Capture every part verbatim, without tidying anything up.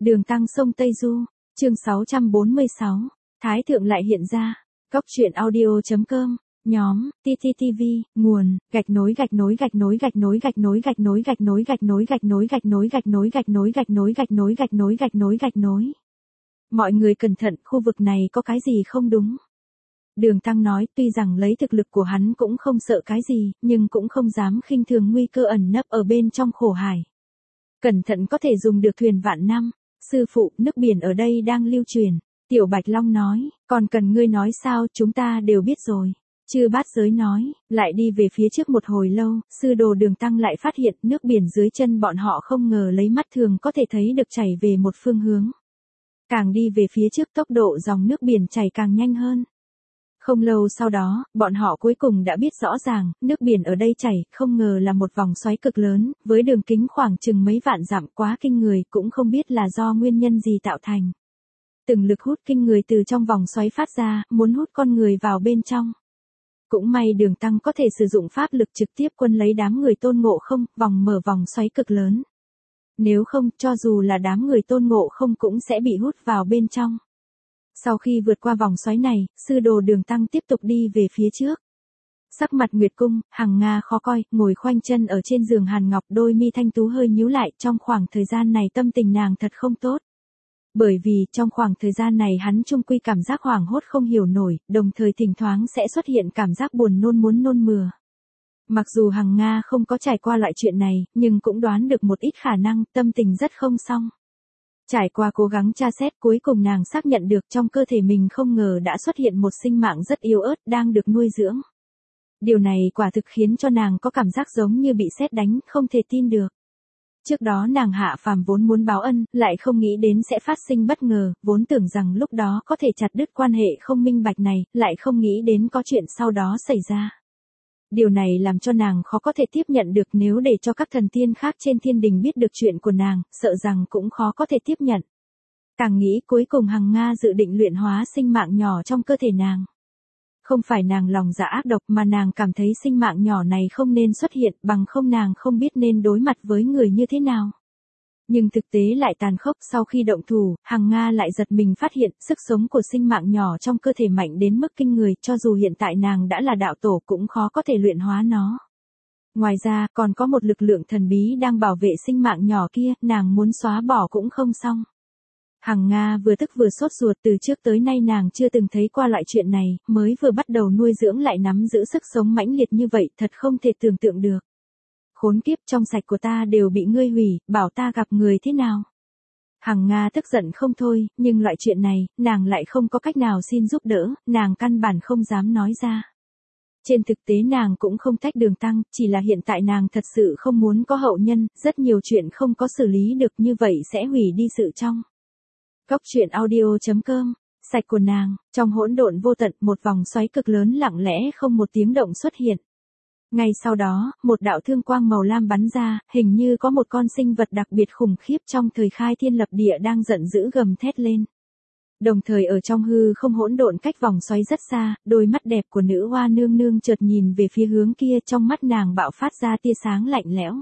Đường Tăng sông Tây Du, chương sáu trăm bốn mươi sáu, Thái Thượng lại hiện ra. Góc truyện audio.com, nhóm, tê tê tê vê, nguồn, gạch nối gạch nối gạch nối gạch nối gạch nối gạch nối gạch nối gạch nối gạch nối gạch nối gạch nối gạch nối gạch nối gạch nối gạch nối gạch nối gạch nối. Mọi người cẩn thận, khu vực này có cái gì không đúng. Đường Tăng nói, tuy rằng lấy thực lực của hắn cũng không sợ cái gì, nhưng cũng không dám khinh thường nguy cơ ẩn nấp ở bên trong khổ hải. Cẩn thận có thể dùng được thuyền vạn năm. Sư phụ, nước biển ở đây đang lưu truyền. Tiểu Bạch Long nói, còn cần ngươi nói sao, chúng ta đều biết rồi. Chư Bát Giới nói, lại đi về phía trước một hồi lâu, sư đồ Đường Tăng lại phát hiện nước biển dưới chân bọn họ không ngờ lấy mắt thường có thể thấy được chảy về một phương hướng. Càng đi về phía trước tốc độ dòng nước biển chảy càng nhanh hơn. Không lâu sau đó, bọn họ cuối cùng đã biết rõ ràng, nước biển ở đây chảy, không ngờ là một vòng xoáy cực lớn, với đường kính khoảng chừng mấy vạn dặm, quá kinh người, cũng không biết là do nguyên nhân gì tạo thành. Từng lực hút kinh người từ trong vòng xoáy phát ra, muốn hút con người vào bên trong. Cũng may Đường Tăng có thể sử dụng pháp lực trực tiếp quân lấy đám người Tôn Ngộ Không, vòng mở vòng xoáy cực lớn. Nếu không, cho dù là đám người Tôn Ngộ Không cũng sẽ bị hút vào bên trong. Sau khi vượt qua vòng xoáy này, sư đồ Đường Tăng tiếp tục đi về phía trước. Sắc mặt Nguyệt Cung, Hằng Nga khó coi, ngồi khoanh chân ở trên giường hàn ngọc, đôi mi thanh tú hơi nhíu lại, trong khoảng thời gian này tâm tình nàng thật không tốt. Bởi vì, trong khoảng thời gian này hắn chung quy cảm giác hoảng hốt không hiểu nổi, đồng thời thỉnh thoảng sẽ xuất hiện cảm giác buồn nôn muốn nôn mửa. Mặc dù Hằng Nga không có trải qua loại chuyện này, nhưng cũng đoán được một ít khả năng, tâm tình rất không xong. Trải qua cố gắng tra xét, cuối cùng nàng xác nhận được trong cơ thể mình không ngờ đã xuất hiện một sinh mạng rất yếu ớt đang được nuôi dưỡng. Điều này quả thực khiến cho nàng có cảm giác giống như bị sét đánh, không thể tin được. Trước đó nàng hạ phàm vốn muốn báo ân, lại không nghĩ đến sẽ phát sinh bất ngờ, vốn tưởng rằng lúc đó có thể chặt đứt quan hệ không minh bạch này, lại không nghĩ đến có chuyện sau đó xảy ra. Điều này làm cho nàng khó có thể tiếp nhận được, nếu để cho các thần tiên khác trên thiên đình biết được chuyện của nàng, sợ rằng cũng khó có thể tiếp nhận. Càng nghĩ cuối cùng Hằng Nga dự định luyện hóa sinh mạng nhỏ trong cơ thể nàng. Không phải nàng lòng dạ ác độc mà nàng cảm thấy sinh mạng nhỏ này không nên xuất hiện, bằng không nàng không biết nên đối mặt với người như thế nào. Nhưng thực tế lại tàn khốc, sau khi động thủ, Hằng Nga lại giật mình phát hiện sức sống của sinh mạng nhỏ trong cơ thể mạnh đến mức kinh người, cho dù hiện tại nàng đã là đạo tổ cũng khó có thể luyện hóa nó. Ngoài ra, còn có một lực lượng thần bí đang bảo vệ sinh mạng nhỏ kia, nàng muốn xóa bỏ cũng không xong. Hằng Nga vừa tức vừa sốt ruột, từ trước tới nay nàng chưa từng thấy qua loại chuyện này, mới vừa bắt đầu nuôi dưỡng lại nắm giữ sức sống mãnh liệt như vậy, thật không thể tưởng tượng được. Khốn kiếp, trong sạch của ta đều bị ngươi hủy, bảo ta gặp người thế nào. Hằng Nga tức giận không thôi, nhưng loại chuyện này, nàng lại không có cách nào xin giúp đỡ, nàng căn bản không dám nói ra. Trên thực tế nàng cũng không trách Đường Tăng, chỉ là hiện tại nàng thật sự không muốn có hậu nhân, rất nhiều chuyện không có xử lý được như vậy sẽ hủy đi sự trong. Góc truyện audio.com, sạch của nàng, trong hỗn độn vô tận, một vòng xoáy cực lớn lặng lẽ không một tiếng động xuất hiện. Ngay sau đó, một đạo thương quang màu lam bắn ra, hình như có một con sinh vật đặc biệt khủng khiếp trong thời khai thiên lập địa đang giận dữ gầm thét lên. Đồng thời ở trong hư không hỗn độn cách vòng xoáy rất xa, đôi mắt đẹp của nữ hoa nương nương chợt nhìn về phía hướng kia, trong mắt nàng bạo phát ra tia sáng lạnh lẽo.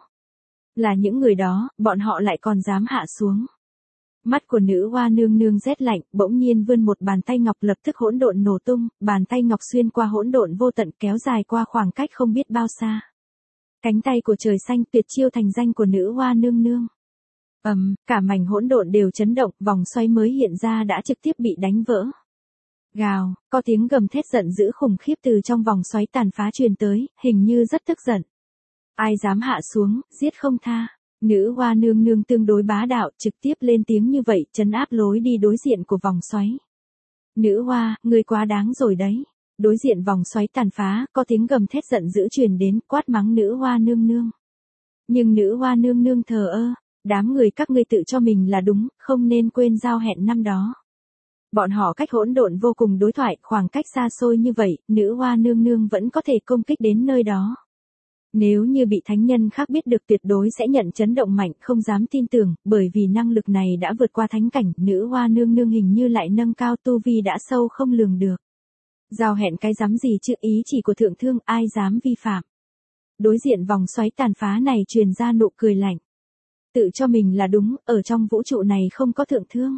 Là những người đó, bọn họ lại còn dám hạ xuống. Mắt của nữ hoa nương nương rét lạnh, bỗng nhiên vươn một bàn tay ngọc, lập tức hỗn độn nổ tung, bàn tay ngọc xuyên qua hỗn độn vô tận kéo dài qua khoảng cách không biết bao xa. Cánh tay của trời xanh, tuyệt chiêu thành danh của nữ hoa nương nương. Ầm, um, cả mảnh hỗn độn đều chấn động, vòng xoáy mới hiện ra đã trực tiếp bị đánh vỡ. Gào, có tiếng gầm thét giận dữ khủng khiếp từ trong vòng xoáy tàn phá truyền tới, hình như rất tức giận. Ai dám hạ xuống, giết không tha. Nữ hoa nương nương tương đối bá đạo, trực tiếp lên tiếng như vậy, trấn áp lối đi đối diện của vòng xoáy. Nữ hoa, ngươi quá đáng rồi đấy. Đối diện vòng xoáy tàn phá, có tiếng gầm thét giận dữ truyền đến, quát mắng nữ hoa nương nương. Nhưng nữ hoa nương nương thờ ơ, đám người các ngươi tự cho mình là đúng, không nên quên giao hẹn năm đó. Bọn họ cách hỗn độn vô cùng đối thoại, khoảng cách xa xôi như vậy, nữ hoa nương nương vẫn có thể công kích đến nơi đó. Nếu như bị thánh nhân khác biết được tuyệt đối sẽ nhận chấn động mạnh, không dám tin tưởng, bởi vì năng lực này đã vượt qua thánh cảnh, nữ hoa nương nương hình như lại nâng cao tu vi đã sâu không lường được. Giao hẹn cái dám gì chứ, ý chỉ của thượng thương, ai dám vi phạm. Đối diện vòng xoáy tàn phá này truyền ra nụ cười lạnh. tự cho mình là đúng, ở trong vũ trụ này không có thượng thương.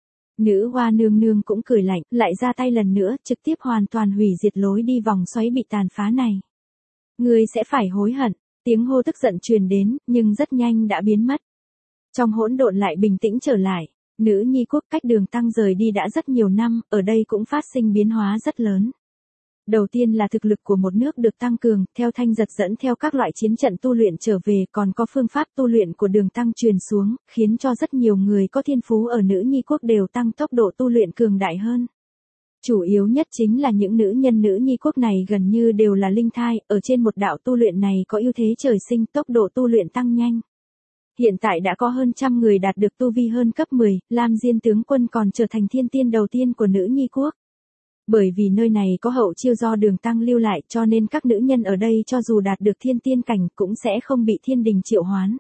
Nữ hoa nương nương cũng cười lạnh, lại ra tay lần nữa, trực tiếp hoàn toàn hủy diệt lối đi vòng xoáy bị tàn phá này. Ngươi sẽ phải hối hận, tiếng hô tức giận truyền đến, nhưng rất nhanh đã biến mất. Trong hỗn độn lại bình tĩnh trở lại, nữ nhi quốc cách Đường Tăng rời đi đã rất nhiều năm, ở đây cũng phát sinh biến hóa rất lớn. Đầu tiên là thực lực của một nước được tăng cường, theo Thanh Giật dẫn theo các loại chiến trận tu luyện trở về, còn có phương pháp tu luyện của Đường Tăng truyền xuống, khiến cho rất nhiều người có thiên phú ở nữ nhi quốc đều tăng tốc độ tu luyện cường đại hơn. Chủ yếu nhất chính là những nữ nhân nữ nhi quốc này gần như đều là linh thai, ở trên một đạo tu luyện này có ưu thế trời sinh, tốc độ tu luyện tăng nhanh. Hiện tại đã có hơn trăm người đạt được tu vi hơn cấp mười, Lam Diên tướng quân còn trở thành thiên tiên đầu tiên của nữ nhi quốc. Bởi vì nơi này có hậu chiêu do Đường Tăng lưu lại cho nên các nữ nhân ở đây cho dù đạt được thiên tiên cảnh cũng sẽ không bị thiên đình triệu hoán.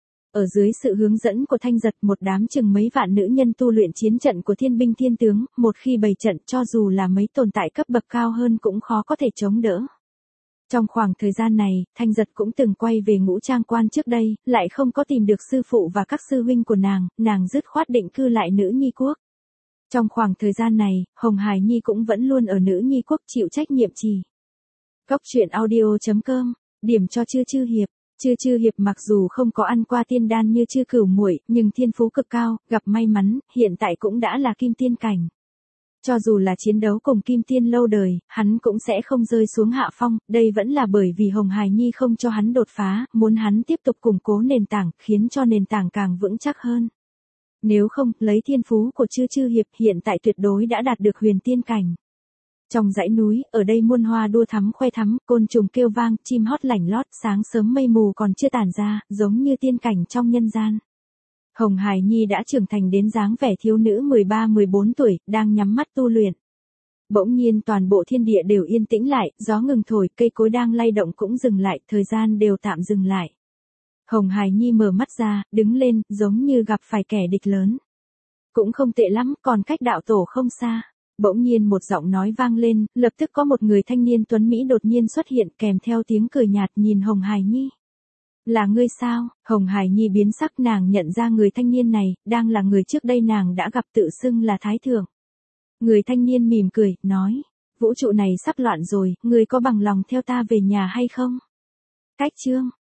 Ở dưới sự hướng dẫn của Thanh Giật, một đám chừng mấy vạn nữ nhân tu luyện chiến trận của thiên binh thiên tướng, một khi bày trận cho dù là mấy tồn tại cấp bậc cao hơn cũng khó có thể chống đỡ. Trong khoảng thời gian này, Thanh Giật cũng từng quay về Ngũ Trang Quan trước đây, lại không có tìm được sư phụ và các sư huynh của nàng, nàng dứt khoát định cư lại nữ nhi quốc. Trong khoảng thời gian này, Hồng Hải Nhi cũng vẫn luôn ở nữ nhi quốc chịu trách nhiệm trì. Cốc truyện audio chấm com, điểm cho Chư Chư Hiệp. Chư Chư Hiệp mặc dù không có ăn qua tiên đan như Chư Cửu Muội, nhưng thiên phú cực cao, gặp may mắn, hiện tại cũng đã là kim tiên cảnh. Cho dù là chiến đấu cùng kim tiên lâu đời, hắn cũng sẽ không rơi xuống hạ phong, đây vẫn là bởi vì Hồng Hải Nhi không cho hắn đột phá, muốn hắn tiếp tục củng cố nền tảng, khiến cho nền tảng càng vững chắc hơn. Nếu không, lấy thiên phú của Chư Chư Hiệp hiện tại tuyệt đối đã đạt được huyền tiên cảnh. Trong dãy núi, ở đây muôn hoa đua thắm khoe thắm, côn trùng kêu vang, chim hót lảnh lót, sáng sớm mây mù còn chưa tản ra, giống như tiên cảnh trong nhân gian. Hồng Hải Nhi đã trưởng thành đến dáng vẻ thiếu nữ mười ba mười bốn tuổi, đang nhắm mắt tu luyện. Bỗng nhiên toàn bộ thiên địa đều yên tĩnh lại, gió ngừng thổi, cây cối đang lay động cũng dừng lại, thời gian đều tạm dừng lại. Hồng Hải Nhi mở mắt ra, đứng lên, giống như gặp phải kẻ địch lớn. Cũng không tệ lắm, còn cách đạo tổ không xa. Bỗng nhiên một giọng nói vang lên, lập tức có một người thanh niên tuấn Mỹ đột nhiên xuất hiện kèm theo tiếng cười nhạt nhìn Hồng Hải Nhi. Là ngươi sao? Hồng Hải Nhi biến sắc, nàng nhận ra người thanh niên này, đang là người trước đây nàng đã gặp tự xưng là Thái Thượng. Người thanh niên mỉm cười, nói, vũ trụ này sắp loạn rồi, ngươi có bằng lòng theo ta về nhà hay không? Cách chương